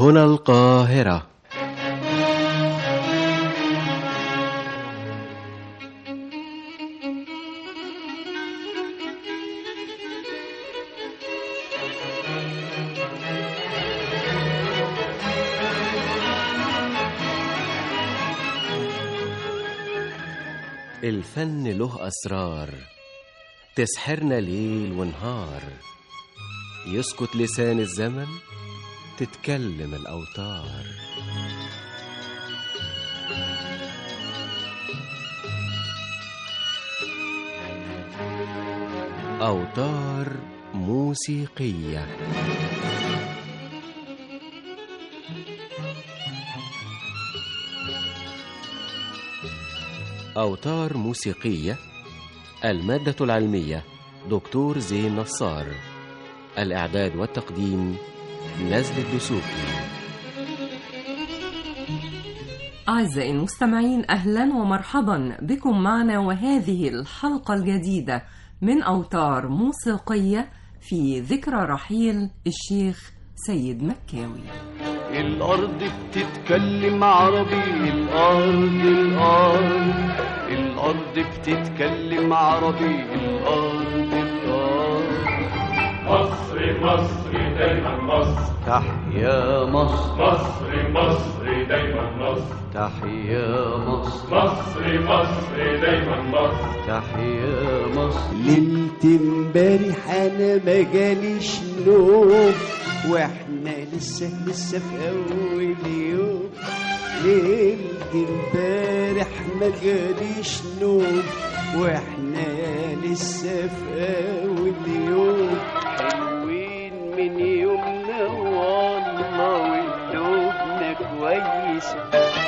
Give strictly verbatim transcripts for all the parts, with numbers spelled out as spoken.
هنا القاهرة. الفن له أسرار تسحرنا ليل ونهار، يسكت لسان الزمن تتكلم الأوتار. أوتار موسيقية. أوتار موسيقية. المادة العلمية دكتور زين نصار. الإعداد والتقديم نزل الدسوقي. أعزائي المستمعين، أهلا ومرحبا بكم معنا وهذه الحلقة الجديدة من أوتار موسيقية في ذكرى رحيل الشيخ سيد مكاوي. الأرض بتتكلم عربي، الأرض الأرض الأرض بتتكلم عربي، الأرض الأرض. مصر مصر دايما مصر، تحيا مصر. مصر مصر دايما مصر، تحيا مصر. مصر مصر دايما مصر، تحيا مصر. ليلة امبارح أنا ما جاليش نوم، واحنا لسه لسه في أول يوم. ليلة امبارح ما جاليش نوم، واحنا لسه في أول يوم. حلوين من يومنا والله، وقلوبنا كويسة،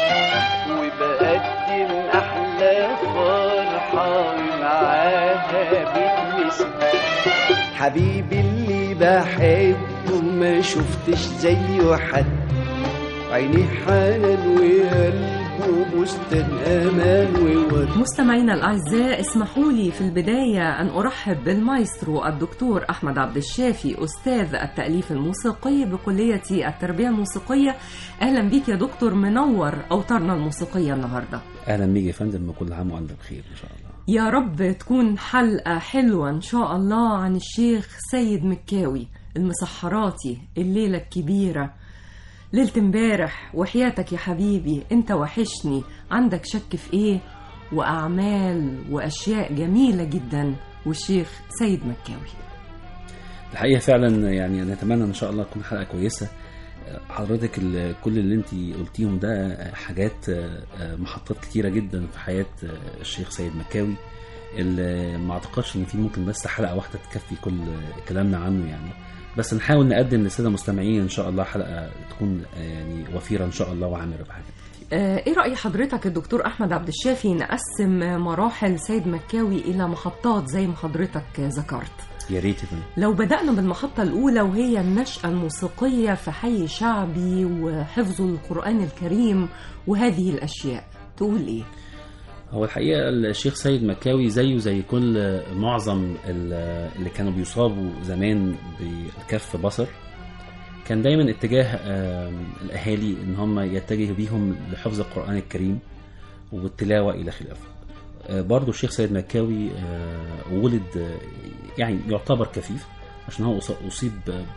وبقدم أحلى فرحة ومعاها بتنسى. حبيبي اللي بحبه ما شفتش زيه حد، عيني حنان وقلبه بستان امان وورد. مستمعينا الاعزاء، اسمحوا لي في البدايه ان ارحب بالمايسترو الدكتور احمد عبد الشافي، استاذ التاليف الموسيقي بكليه التربيه الموسيقيه. اهلا بيك يا دكتور، منور اوتارنا الموسيقيه النهارده. اهلا بيك يا فندم، وكل عام وانت بخير ان شاء الله. يا رب تكون حلقه حلوه ان شاء الله عن الشيخ سيد مكاوي المسحراتي. الليله الكبيره، ليلة امبارح، وحياتك يا حبيبي انت وحشني، عندك شك في ايه؟ واعمال واشياء جميلة جدا، والشيخ سيد مكاوي. الحقيقة فعلا يعني نتمنى ان شاء الله تكون حلقة كويسة. حضرتك كل اللي انت قلتيهم ده حاجات محطات كتيرة جدا في حياة الشيخ سيد مكاوي، اللي ما اعتقدش ان في ممكن بس حلقة واحدة تكفي كل كلامنا عنه يعني. بس نحاول نقدم للساده المستمعين ان شاء الله حلقه تكون يعني وفيره ان شاء الله وعامره بحاجات كتير. ايه راي حضرتك الدكتور احمد عبد الشافي نقسم مراحل سيد مكاوي الى محطات زي ما حضرتك ذكرت؟ يا ريت. لو بدانا بالمحطه الاولى وهي النشأة الموسيقيه في حي شعبي وحفظ القرآن الكريم وهذه الاشياء، تقول ايه؟ هو الحقيقة الشيخ سيد مكاوي زيه زي كل معظم اللي كانوا بيصابوا زمان بالكف بصر، كان دايما اتجاه الأهالي ان هم يتجهوا بيهم لحفظ القرآن الكريم والتلاوة إلى خلافه. برضو الشيخ سيد مكاوي ولد يعني يعتبر كفيف، عشان هو أصيب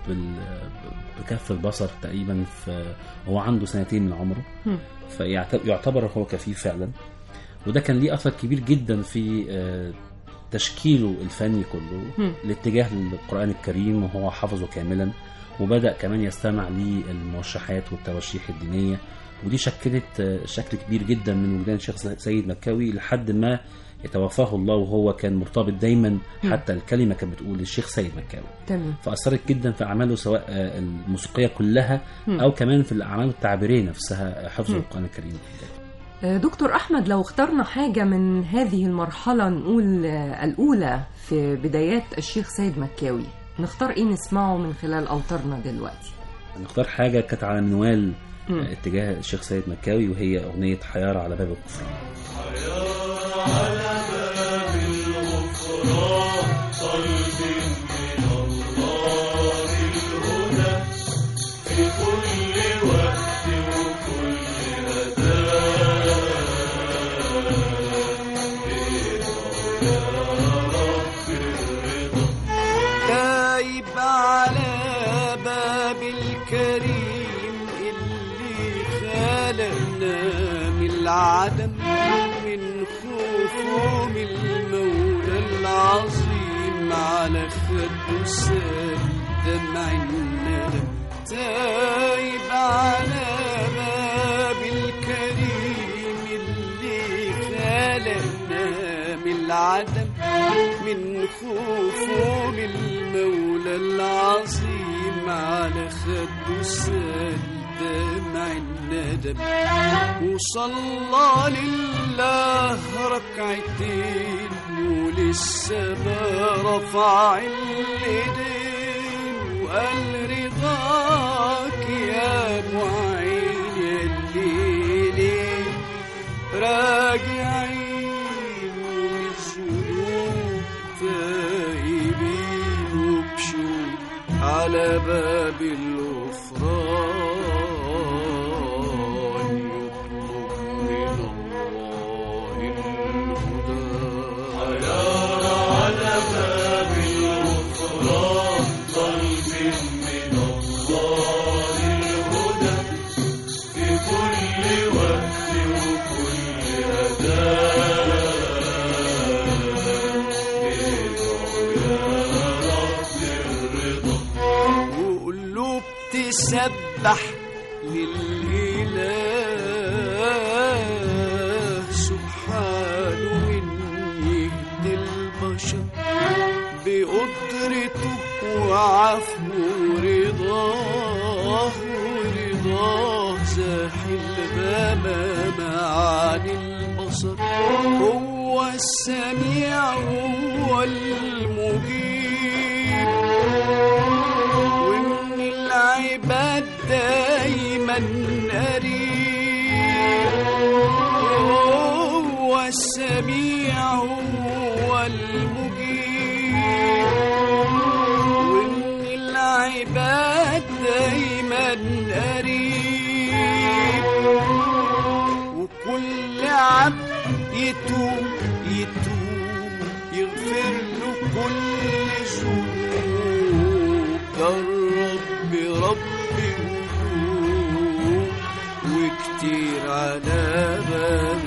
بكف البصر تقريبا هو عنده سنتين من عمره، فيعتبر هو كفيف فعلا. وده كان ليه أثر كبير جدا في تشكيله الفني كله الاتجاه للقرآن الكريم، وهو حفظه كاملا، وبدأ كمان يستمع للموشحات والتوشيح الدينية، ودي شكلت شكل كبير جدا من وجدان الشيخ سيد مكاوي لحد ما يتوفاه الله، وهو كان مرتبط دايما حتى الكلمة كانت بتقول الشيخ سيد مكاوي. تمام. فأثرت جدا في أعماله سواء الموسيقية كلها أو كمان في الأعمال التعبيرية نفسها، حفظ القرآن الكريم. دكتور أحمد، لو اخترنا حاجة من هذه المرحلة نقول الأولى في بدايات الشيخ سيد مكاوي، نختار إيه نسمعه من خلال أوتارنا دلوقتي؟ نختار حاجة كانت على منوال اتجاه الشيخ سيد مكاوي، وهي أغنية حيارة على باب الغفران. حيارة على باب الغفران، قلب من الله الهدى في كل وقت. خلقنا من العدم من خوفه من المولى العظيم على خده سال دمع الندم تايب على باب الكريم اللي خلقنا من العدم من خوفه من المولى العظيم على خده سال دمع الندم وصلى لله ركعتين ولسه ما رفع اليدين وقال رضاك يا معين الليل راجعين والذنوب تائبين وبشوق على باب الغفران يطلب من الله الهدى حيارى على باب الغفران طلب من الله الهدى في كل وقت وكل أداء وقلوب تسبح للإله سبحانه من يهدي البشر بقدرته وعفوه ورضاه ورضاه زاحل الغمام عن البصر هو السميع هو المجيب ومن العباد دايما قريب هو السميع هو المجيب ومن العباد دايما قريب وكل عبد يتوب يتوب يغفر له كل ذنوب ده الرب رب القلوب وكتير على باب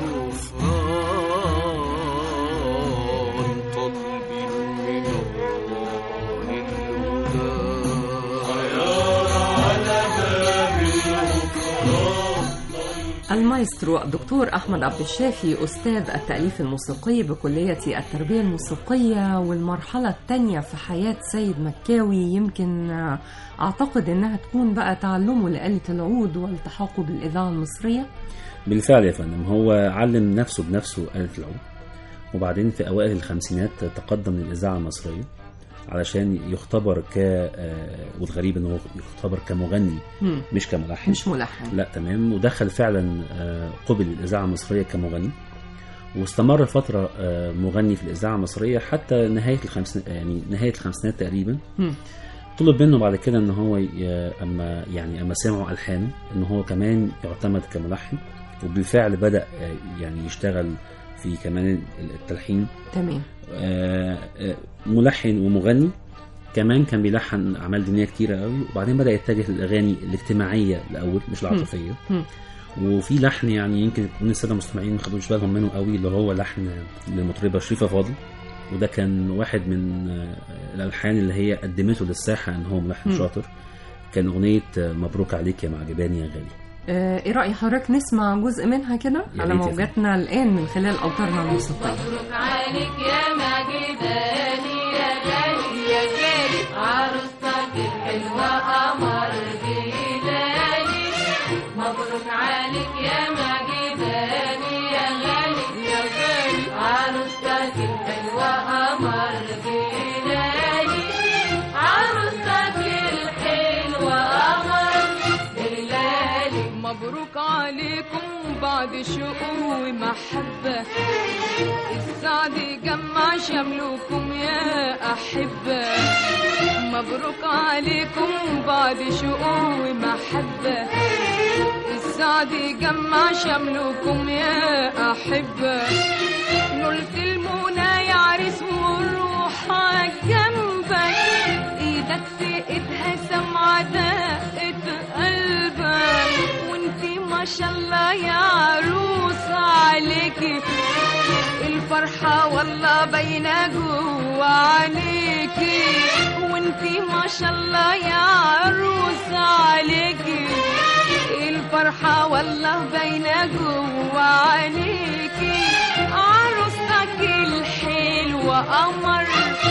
الغفران طالبين من الله الهدى حيارى على باب الغفران المايسترو الدكتور أحمد عبد الشافي أستاذ التأليف الموسيقي بكلية التربية الموسيقية، والمرحلة الثانية في حياة سيد مكاوي يمكن أعتقد أنها تكون بقى تعلمه لآلة العود والتحاقه بالإذاعة المصرية. بالفعل يا فندم، هو علم نفسه بنفسه آلة العود، وبعدين في أوائل الخمسينات تقدم للإذاعة المصرية علشان يختبر ك والغريب انه يختبر كمغني مم. مش كملحن مش ملحن. لا تمام، ودخل فعلا قبل الإذاعة المصرية كمغني، واستمر فترة مغني في الإذاعة المصرية حتى نهاية الخمسينات، يعني نهاية الخمسينات تقريبا. مم. طلب منه بعد كده ان هو اما يعني اما سمعوا الحان ان هو كمان يعتمد كملحن، وبالفعل بدأ يعني يشتغل في كمان التلحين. تمام. ملحن ومغني كمان، كان بيلحن اعمال دينيه كتيره قوي، وبعدين بدا يتجه للاغاني الاجتماعيه الاول مش العاطفيه. وفي لحن يعني يمكن يكون الساده المستمعين ما خدوش بالهم منه قوي، اللي هو لحن للمطربه شريفه فاضل، وده كان واحد من الالحان اللي هي قدمته للساحه ان هو ملحن م. شاطر. كان اغنيه مبروك عليك يا معجباني يا غالي. ايه رأي حضرتك نسمع جزء منها كده على موجاتنا الآن من خلال أوتارنا الموسيقية؟ مبروك عليك يا معجباني يا غالي يا غالي، عروستك الحلوة قمر بلالي. مبروك عليك يا معجباني يا غالي يا غالي، عروستك الحلوة قمر بلالي. عروستك الحلوة قمر بلالي. مبروك عليكم بعد شوق ومحبة، السعد يجمع شملكم يا أحبة. مبروك عليكم بعد شوق ومحبة، السعد يجمع شملكم يا أحبة. نلت المنى يا عريس والروح جنبك، ايدك في ايدها سمعة دقة قلبك، وانتي ما ما شاء الله يا عروس عليكي الفرحة والله باينة جوا عليكي وانتي ما شاء الله يا عروس عليكي الفرحة والله باينة جوا عليكي عروستك الحلوة قمر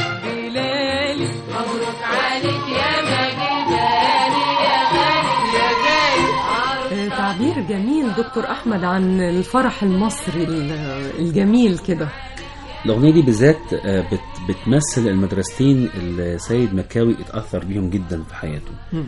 بلالي مبروك عليك يا مجداني يا غالي يا غالي. تعبير جميل دكتور أحمد عن الفرح المصري الجميل كده. الأغنية دي بالذات بت بتمثل المدرستين اللي سيد مكاوي اتأثر بيهم جدا في حياته.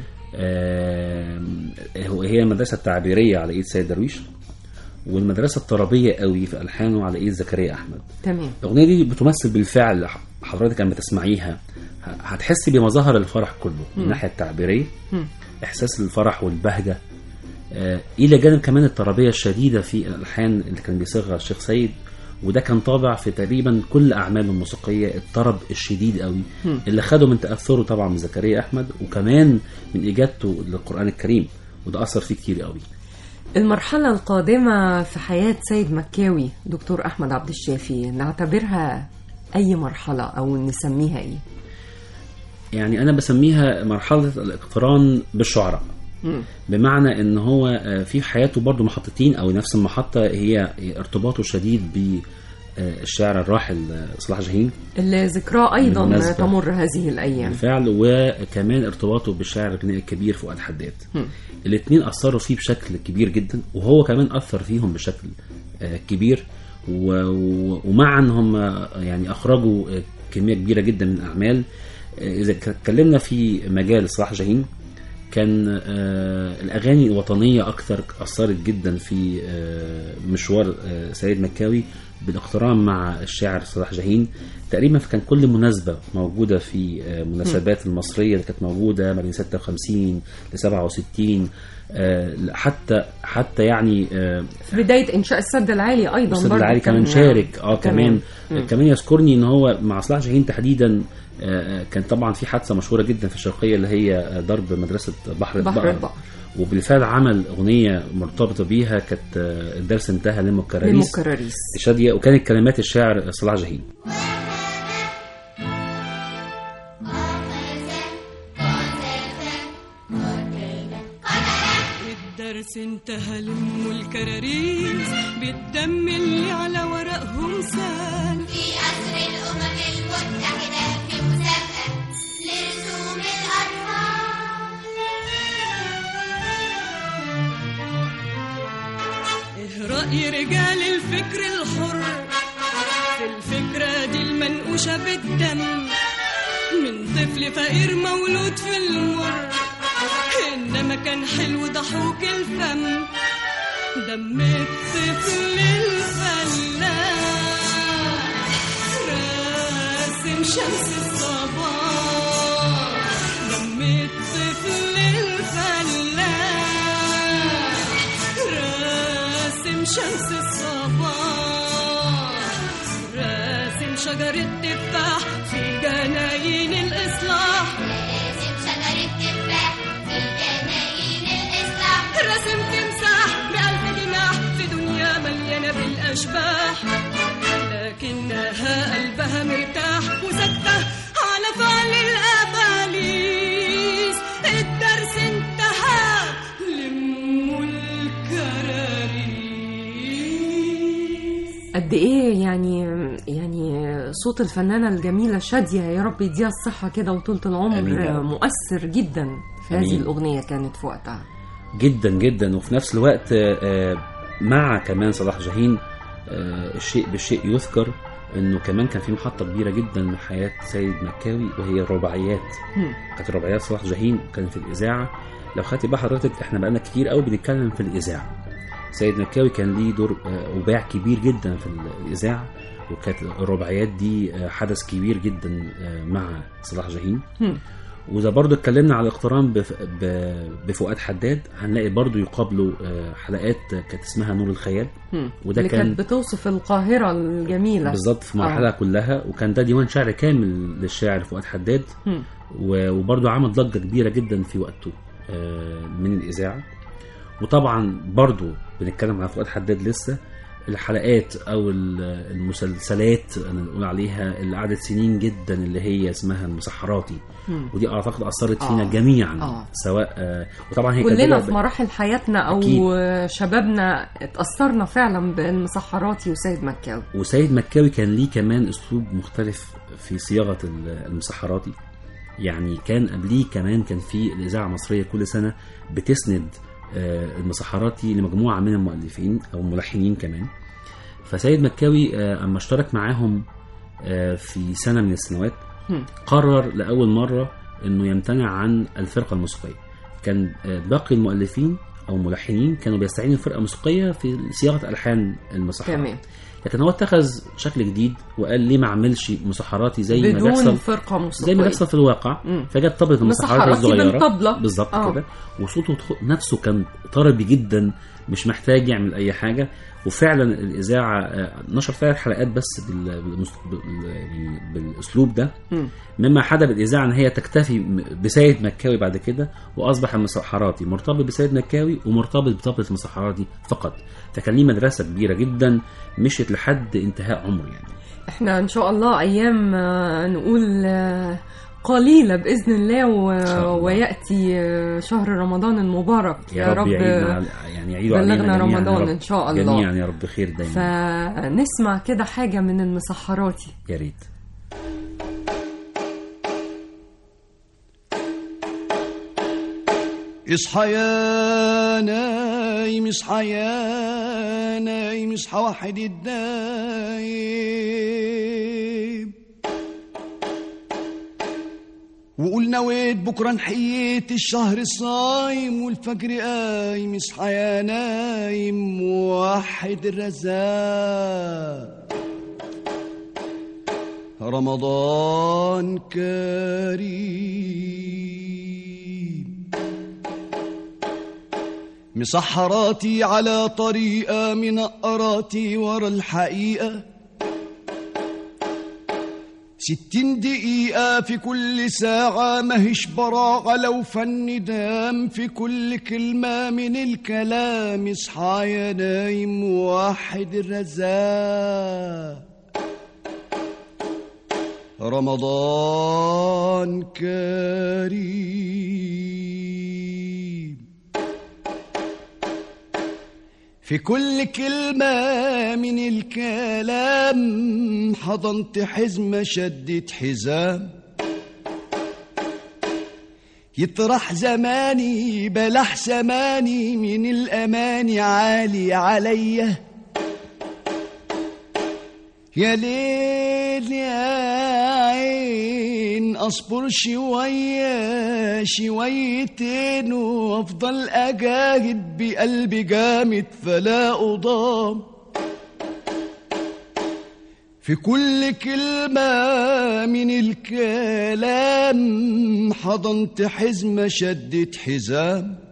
آه هي المدرسة التعبيرية على إيد سيد درويش، والمدرسة الطربية قوي في ألحانه على إيد زكريا أحمد. تمام. الأغنية دي بتمثل بالفعل، حضرتك لما تسمعيها هتحسي بمظاهر الفرح كله من الناحية التعبيرية، إحساس الفرح والبهجة، آه إلى جانب كمان الطربية الشديدة في الألحان اللي كان بيصيغها الشيخ سيد، وده كان طابع في تقريبا كل أعماله الموسيقية، الطرب الشديد قوي م. اللي خده من تأثره طبعا من زكريا أحمد، وكمان من إجابته للقرآن الكريم، وده أثر فيه كتير قوي. المرحلة القادمة في حياة سيد مكاوي دكتور أحمد عبد الشافي نعتبرها أي مرحلة أو نسميها إيه؟ يعني أنا بسميها مرحلة الاقتران بالشعراء، م. بمعنى ان هو في حياته برضو محطتين او نفس المحطة، هي ارتباطه الشديد بالشاعر الراحل صلاح جاهين اللي ذكراه ايضا تمر هذه الايام بالفعل، وكمان ارتباطه بالشاعر الغنائي الكبير فؤاد حداد. الاثنين اثروا فيه بشكل كبير جدا، وهو كمان اثر فيهم بشكل كبير، ومعا هم يعني اخرجوا كمية كبيرة جدا من الاعمال. اذا اتكلمنا في مجال صلاح جاهين، كان آه الأغاني الوطنية أكثر أثرت جدا في آه مشوار آه سيد مكاوي بالاقتران مع الشاعر صلاح جاهين. تقريبا كان كل مناسبة موجودة في آه مناسبات المصرية اللي كانت موجودة ما بين ستة وخمسين ل سبعة وستين، آه حتى حتى يعني آه في بداية إنشاء السد العالي أيضا السد العالي كمان شارك اه كمان كمان, كمان يذكرني إن هو مع صلاح جاهين تحديدا كان طبعا في حادثة مشهورة جدا في الشرقية اللي هي ضرب مدرسة بحر البقر، وبالفعل عمل أغنية مرتبطة بيها، كانت الدرس انتهى لم الكراريس شادية، وكانت كلمات الشاعر صلاح جاهين. الدرس انتهى لم الكراريس بالدم اللي على ورقهم سال في قصر الأمم المتحدة في مسابقة لرسوم الأطفال. إيه رأي رجال الفكر الحر في الفكرة دي المنقوشة بالدم من طفل فقير مولود في المر، إنما كان حلو ضحوك الفم دم الطفل الفلاح راسم شمس الصباح، دم الطفل الفلاح راسم شمس الصباح، راسم شجر التفاح في جناين الإصلاح، راسم شجر التفاح في جناين الإصلاح، راسم تمساح بألف جناح في دنيا مليانة بالأشباح، لكنها قلبها مرتاح وسكتة على فعل الأباليس. الدرس انتهى لم الكراريس. قد ايه يعني يعني صوت الفنانة الجميلة شادية يا رب يديها الصحة كده وطولة العمر، أمين. مؤثر جدا في هذه الأغنية كانت في وقتها جدا جدا، وفي نفس الوقت مع كمان صلاح جاهين الشيء بالشيء يذكر انه كمان كان في محطة كبيرة جدا من حياة سيد مكاوي وهي الرباعيات. كانت رباعيات صلاح جاهين كانت في الإذاعة. لو خدتي بقى حضرتك احنا بقالنا كتير قوي بنتكلم في الإذاعة، سيد مكاوي كان ليه دور وباع كبير جدا في الإذاعة، وكانت الرباعيات دي حدث كبير جدا مع صلاح جاهين. وإذا برضو اتكلمنا على الاقتران بفؤاد حداد، هنلاقي برضو يقابله حلقات كانت اسمها نور الخيال، وده اللي كان بتوصف القاهرة الجميلة بالظبط في مرحلة آه. كلها، وكان ده ديوان شعر كامل للشاعر فؤاد حداد، وبرضو عمل ضجة كبيرة جدا في وقته من الإذاعة. وطبعا برضو بنتكلم على فؤاد حداد لسه الحلقات او المسلسلات انا بقول عليها اللي قعدت سنين جدا اللي هي اسمها المسحراتي، ودي اعتقد اثرت فينا آه. جميعا آه. سواء آه وطبعا هي كلنا في مراحل حياتنا او أكيد. شبابنا اتاثرنا فعلا بالمسحراتي وسيد مكاوي. وسيد مكاوي كان ليه كمان اسلوب مختلف في صياغه المسحراتي، يعني كان قبليه كمان كان في الاذاعه المصريه كل سنه بتسند المسحراتي لمجموعة من المؤلفين أو ملحنين كمان. فسيد مكاوي أما اشترك معاهم في سنة من السنوات قرر لأول مرة أنه يمتنع عن الفرقة الموسيقية. كان باقي المؤلفين أو ملحنين كانوا بيستعينوا الفرقة الموسيقية في صياغة ألحان المسحرات، لكن هو اتخذ شكل جديد وقال ليه ما عملش مسحراتي زي ما بيحصل فرقة موسيقية زي ما بيحصل في الواقع. فجاب طبلة المسحرات الصغيرة بالظبط آه. كده، وصوته نفسه كان طربي جدا مش محتاج يعمل اي حاجة. وفعلا الإذاعة نشر ثلاث حلقات بس بالأسلوب ده، مما حدث الإذاعة أن هي تكتفي بسيد مكاوي بعد كده، وأصبح المسحراتي مرتبط بسيد مكاوي ومرتبط بطبلة المسحراتي فقط. فكان ليه مدرسة كبيرة جدا مشيت لحد انتهاء عمره. يعني احنا إن شاء الله أيام نقول قليلة بإذن الله و... ويأتي شهر رمضان المبارك يا, يا رب, رب يعني يعيدوا بلغنا رمضان إن شاء الله جميعا يا رب خير دايما. فنسمع كده حاجة من المسحراتي يا ريت. اصحى يا نايم اصحى يا نايم اصحى واحد الدايم وقول نويت بكره نحييت الشهر الصايم والفجر قايم اصحى يا نايم وحد الرزاق رمضان كريم مسحراتي على طريقة منقراتي ورا الحقيقة ستين دقيقة في كل ساعة ماهيش براعة لو فن دام في كل كلمة من الكلام اصحى يا نايم وحد الرزاق رمضان كريم في كل كلمة من الكلام حضنت حزمة شدت حزام يطرح زماني بلح زماني من الأماني عالي عليا يا ليل يا عين أصبر شوية شويتين وأفضل أجاهد بقلبي جامد فلا أضام في كل كلمة من الكلام حضنت حزمة شدت حزام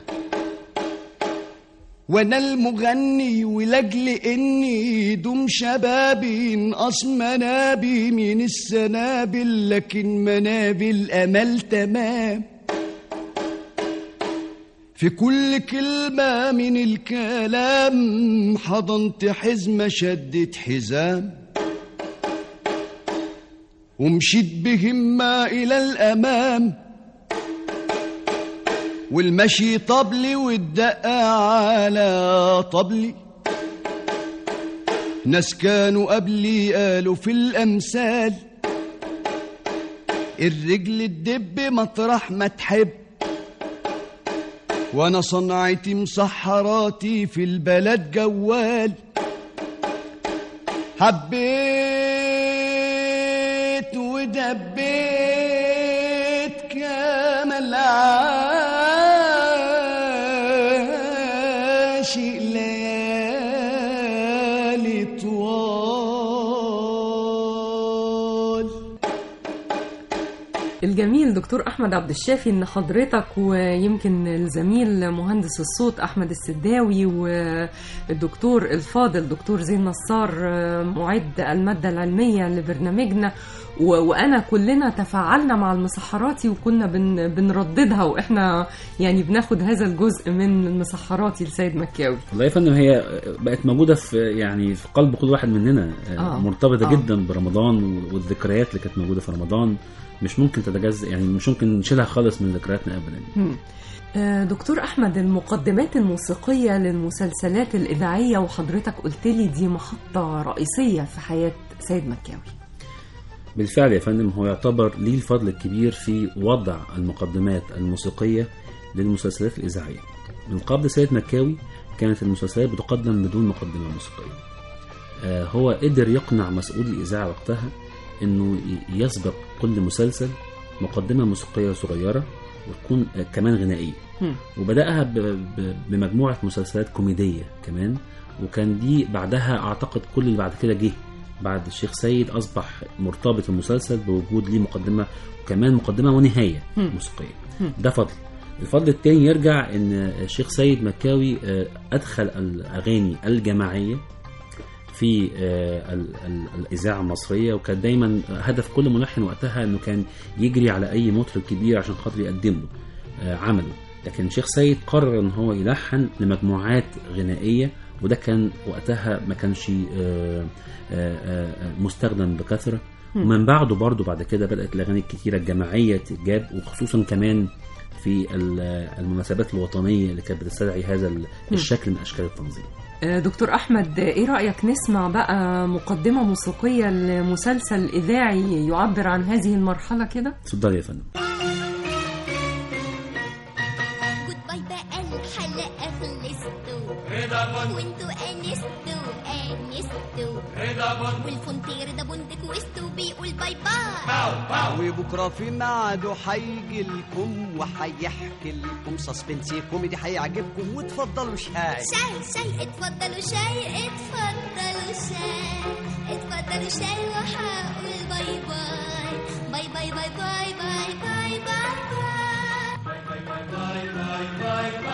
وانا المغني ولاجل اني دوم شبابي انقص منابي من السنابل لكن منابي الامل تمام في كل كلمة من الكلام حضنت حزمة شدت حزام ومشيت بهمة الى الامام والمشي طبلي والدقة على طبلي ناس كانوا قبلي قالوا في الأمثال الرجل الدب مطرح ما تحب وانا صنعتي مسحراتي في البلد جوال حبيت ودبيت كامل الجميل دكتور أحمد عبد الشافي إن حضرتك ويمكن الزميل مهندس الصوت أحمد السداوي والدكتور الفاضل دكتور زين نصار معد المادة العلمية لبرنامجنا و... وانا كلنا تفاعلنا مع المسحراتي وكنا بن... بنرددها، واحنا يعني بناخد هذا الجزء من المسحراتي لسيد مكاوي. والله يا فندم هي بقت موجوده في يعني في قلب كل واحد مننا، آه. مرتبطه آه. جدا برمضان والذكريات اللي كانت موجوده في رمضان، مش ممكن تتجزأ، يعني مش ممكن نشيلها خالص من ذكرياتنا ابدا. دكتور أحمد، المقدمات الموسيقية للمسلسلات الإذاعية وحضرتك قلت لي دي محطة رئيسية في حياة سيد مكاوي. بالفعل يا فندم، هو يعتبر ليه الفضل الكبير في وضع المقدمات الموسيقية للمسلسلات الإذاعية. من قبل سيد مكاوي كانت المسلسلات بتقدم بدون مقدمة موسيقية. آه هو قدر يقنع مسؤول الإذاعة وقتها إنه يسبق كل مسلسل مقدمة موسيقية صغيرة وتكون كمان غنائية، وبدأها بمجموعة مسلسلات كوميدية كمان، وكان دي بعدها أعتقد كل اللي بعد كده جه بعد الشيخ سيد أصبح مرتبط المسلسل بوجود ليه مقدمة وكمان مقدمة ونهاية موسيقية. ده فضل. الفضل التاني يرجع إن الشيخ سيد مكاوي أدخل الأغاني الجماعية في الإذاعة المصرية، وكان دايما هدف كل ملحن وقتها أنه كان يجري على أي مطرب كبير عشان خاطر يقدم له عمله. لكن الشيخ سيد قرر أن هو يلحن لمجموعات غنائية، وده كان وقتها ما كانش مستخدم بكثرة. ومن بعده برضو بعد كده بدأت الأغاني الكتيرة الجماعية تتجاب، وخصوصا كمان في المناسبات الوطنية اللي كانت بتستدعي هذا الشكل من أشكال التنظيم. دكتور أحمد، إيه رأيك نسمع بقى مقدمة موسيقية لمسلسل إذاعي يعبر عن هذه المرحلة كده؟ اتفضل يا فندم. جود باي بقى الحلقة خلصتوا وانتوا أنستوا أنستوا والفونتير ده بندك وستوا بيقول باي باي، وبكرة في ميعاده هيجي لكم وهيحكي لكم سسبنسي كوميدي هيعجبكم. وتفضلوا شاي شاي شاي اتفضلوا شاي اتفضلوا شاي اتفضلوا شاي وهقول باي باي باي باي باي باي باي باي باي باي باي باي باي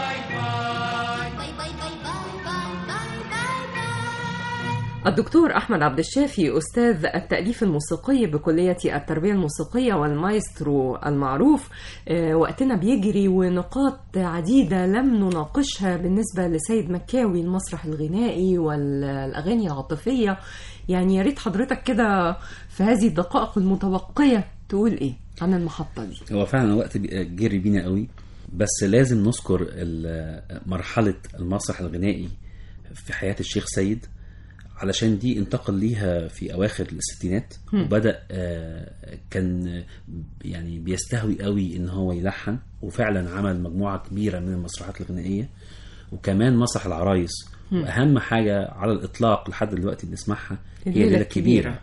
الدكتور أحمد عبد الشافي أستاذ التأليف الموسيقي بكلية التربية الموسيقية والمايسترو المعروف. وقتنا بيجري ونقاط عديدة لم نناقشها بالنسبة لسيد مكاوي، المسرح الغنائي والأغاني العاطفية. يعني يا ريت حضرتك كده في هذه الدقائق المتبقية تقول إيه عن المحطة دي. هو فعلا الوقت جري بينا قوي، بس لازم نذكر مرحلة المسرح الغنائي في حياة الشيخ سيد، علشان دي انتقل ليها في أواخر الستينات، وبدأ كان يعني بيستهوي قوي إن هو يلحن، وفعلا عمل مجموعة كبيرة من المسرحات الغنائية، وكمان مسرح العرايس. وأهم حاجة على الإطلاق لحد دلوقتي بنسمعها هي الليلة الكبيرة.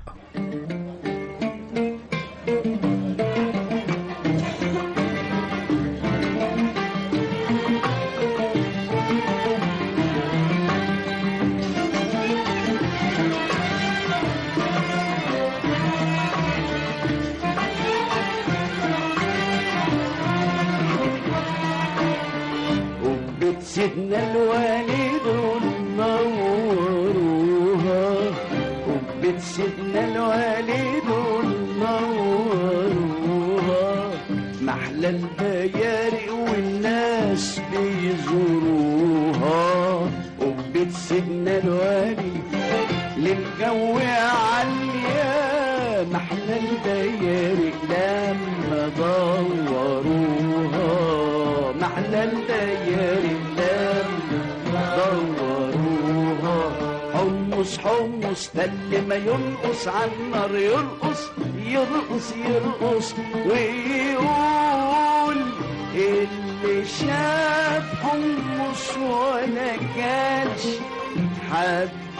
سيدنا الوالد نوروها وبيت سيدنا الوالد نوروها، محلى البيارق والناس بيزوروها. وبيت سيدنا الوالد للجو عالية، محلى البيارق لما دوروها، محلى البيارق دوروها. حمص حمص تل ما ينقص عالنار، يرقص يرقص يرقص ويقول اللي شاف حمص ولا كانش حد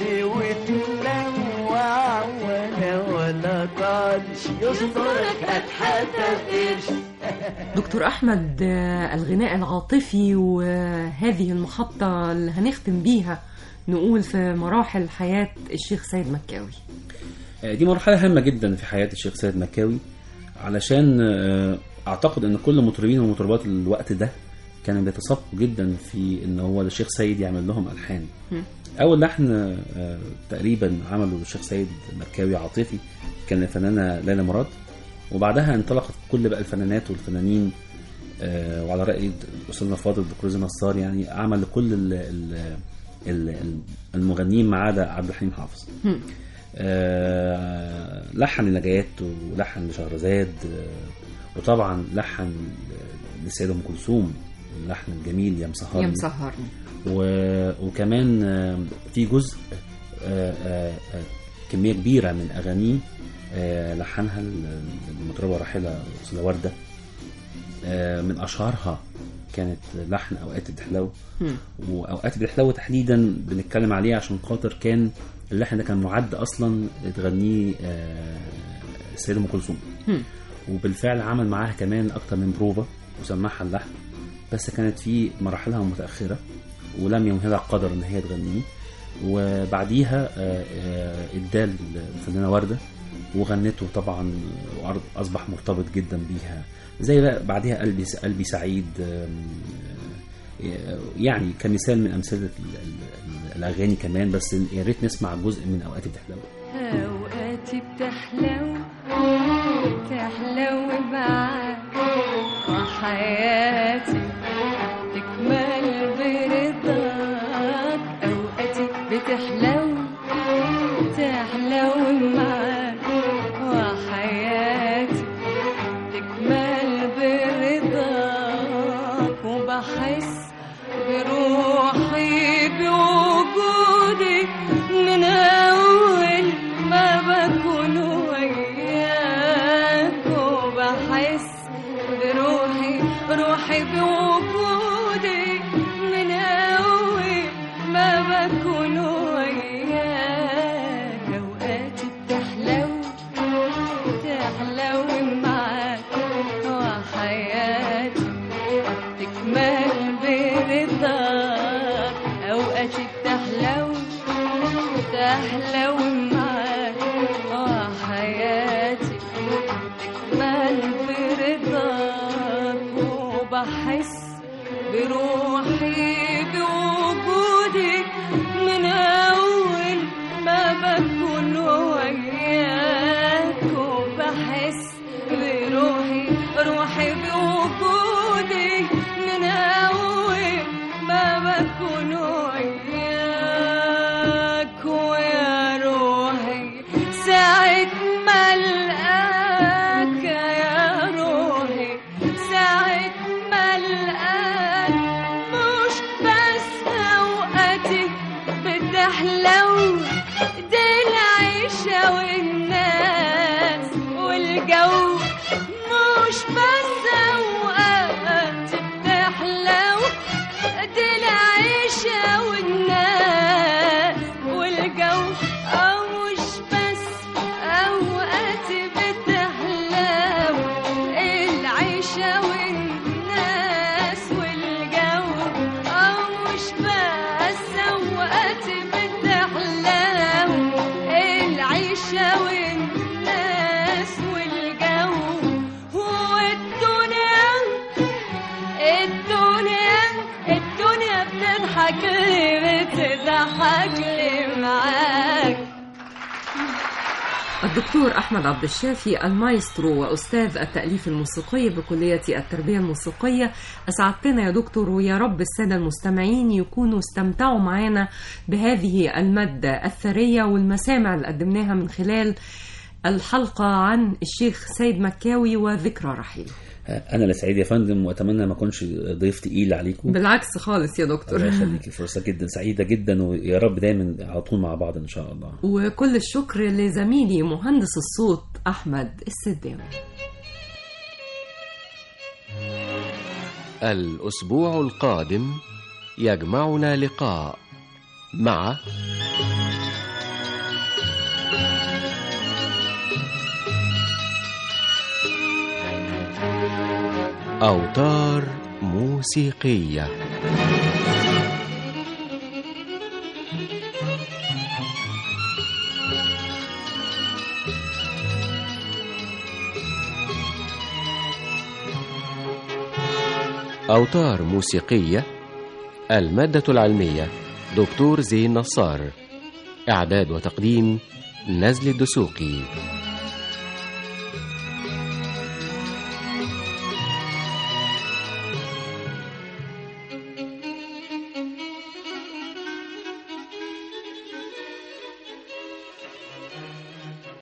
وتلوع ولا ولا طالش يصدرك هتحدى قرش. دكتور أحمد، الغناء العاطفي وهذه المحطة اللي هنختم بيها نقول في مراحل حياة الشيخ سيد مكاوي. دي مرحلة هامة جدا في حياة الشيخ سيد مكاوي، علشان أعتقد أن كل مطربين ومطربات الوقت ده كانوا بيتسابقوا جدا في ان هو الشيخ سيد يعمل لهم الحان. اول لحن تقريبا عمله الشيخ سيد مكاوي عاطفي كان الفنانه ليلى مراد، وبعدها انطلقت كل بقى الفنانات والفنانين، وعلى راي الاستاذ فاضل الدكتور زين نصار يعني عمل لكل المغنيين ما عدا عبد الحليم حافظ. لحن لنجاة ولحن لشهرزاد، وطبعا لحن للسيدة ام كلثوم اللحن الجميل يا مسهرني يا مسهرني، وكمان في جزء كمية كبيرة من أغانيه لحنها المطربة الراحلة أستاذة وردة. من أشهرها كانت لحن أوقات بتحلو، وأوقات بتحلو تحديدا بنتكلم عليه عشان خاطر كان اللحن ده كان معد أصلا تغنيه السيدة ام كلثوم، وبالفعل عمل معاها كمان أكتر من بروفا وسمعها اللحن، بس كانت في مراحلها متأخرة ولم يمهلها القدر ان هي تغنيه. وبعديها ادى الفنانه ورده وغنته طبعا، واصبح مرتبط جدا بيها، زي بقى بعديها قلبي قلبي سعيد، يعني كمثال من امثله الاغاني كمان. بس يا ريت نسمع جزء من اوقاتي بتحلو. اوقاتي بتحلو تحلو معاك، وحياتي تكمل برضاك. اوقاتي بتحلو تحلو معاك، وحياتي تكمل برضاك. وبحس بروحي بوجودي من اول ما بكون وياك. وبحس بروحي روحي بوجودي من أول ما بكون وياك. أوقاتي بتحلو تحلو معاك، وحياتي تكمل برضاك. أوقاتي بتحلو تحلو معاك، وحياتي تكمل برضاك. وبحس بروحي بوجودي من أول ما بكون وياك. وبحس بروحي روحي بوجودي من أول ما بكون وياك. ويا روحي ساعة ما ألقاك، يا روحي ساعة ما ألقاك، مش بس أوقاتي بتحلو، دي العيشة والناس والجو. مش بس أوقاتي بتحلو، دي العيشة والناس والجو. أو مش بس أوقاتي بتحلو، العيشة والناس والجو. أو مش بس أوقاتي بتحلو، العيشة والناس والجو. هو الدنيا الدنيا الدنيا بتضحك لي بتضحك لي معاك. الدكتور أحمد عبد الشافي المايسترو وأستاذ التأليف الموسيقي بكلية التربية الموسيقية، أسعدتنا يا دكتور، ويا رب السادة المستمعين يكونوا استمتعوا معنا بهذه المادة الثرية والمسامع اللي قدمناها من خلال الحلقة عن الشيخ سيد مكاوي وذكرى رحيله. أنا اللي سعيد يا فندم، وأتمنى ما أكونش ضيف تقيل عليكم. بالعكس خالص يا دكتور. الله يخليكي، فرصة جدا سعيدة جدا، ويا رب دايما على طول مع بعض إن شاء الله. وكل الشكر لزميلي مهندس الصوت أحمد السداوي. الأسبوع القادم يجمعنا لقاء مع أوتار موسيقية. أوتار موسيقية. المادة العلمية دكتور زين نصار. إعداد وتقديم نزل الدسوقي.